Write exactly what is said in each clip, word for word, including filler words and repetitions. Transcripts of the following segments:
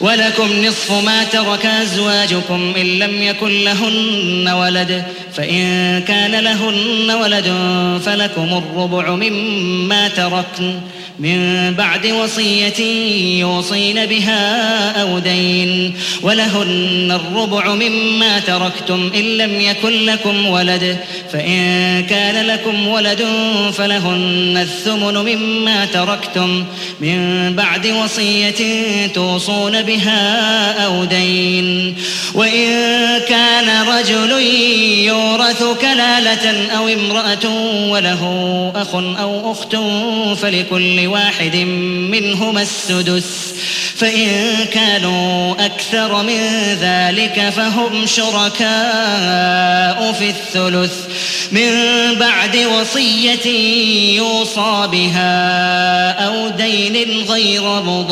ولكم نصف ما ترك أزواجكم إن لم يكن لهن ولد فإن كان لهن ولد فلكم الربع مما تركن من بعد وصية يوصين بها أو دين ولهن الربع مما تركتم إن لم يكن لكم ولد فإن كان لكم ولد فلهن الثمن مما تركتم من بعد وصية توصون بها أو دين وإن كان رجل يورث كلالة أو امرأة وله أخ أو أخت فلكل واحد منهما السدس فإن كانوا أكثر من ذلك فهم شركاء في الثلث من بعد وصية يوصى بها أو دين غير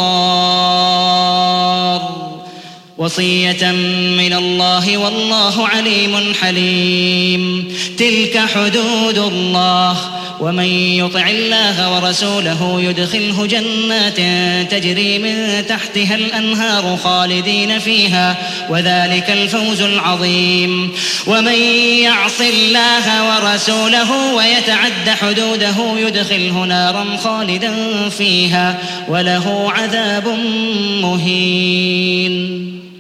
مضار وصية من الله والله عليم حليم. تلك حدود الله ومن يطع الله ورسوله يدخله جنات تجري من تحتها الأنهار خالدين فيها وذلك الفوز العظيم. ومن يعص الله ورسوله ويتعد حدوده يدخله نارا خالدا فيها وله عذاب مهين.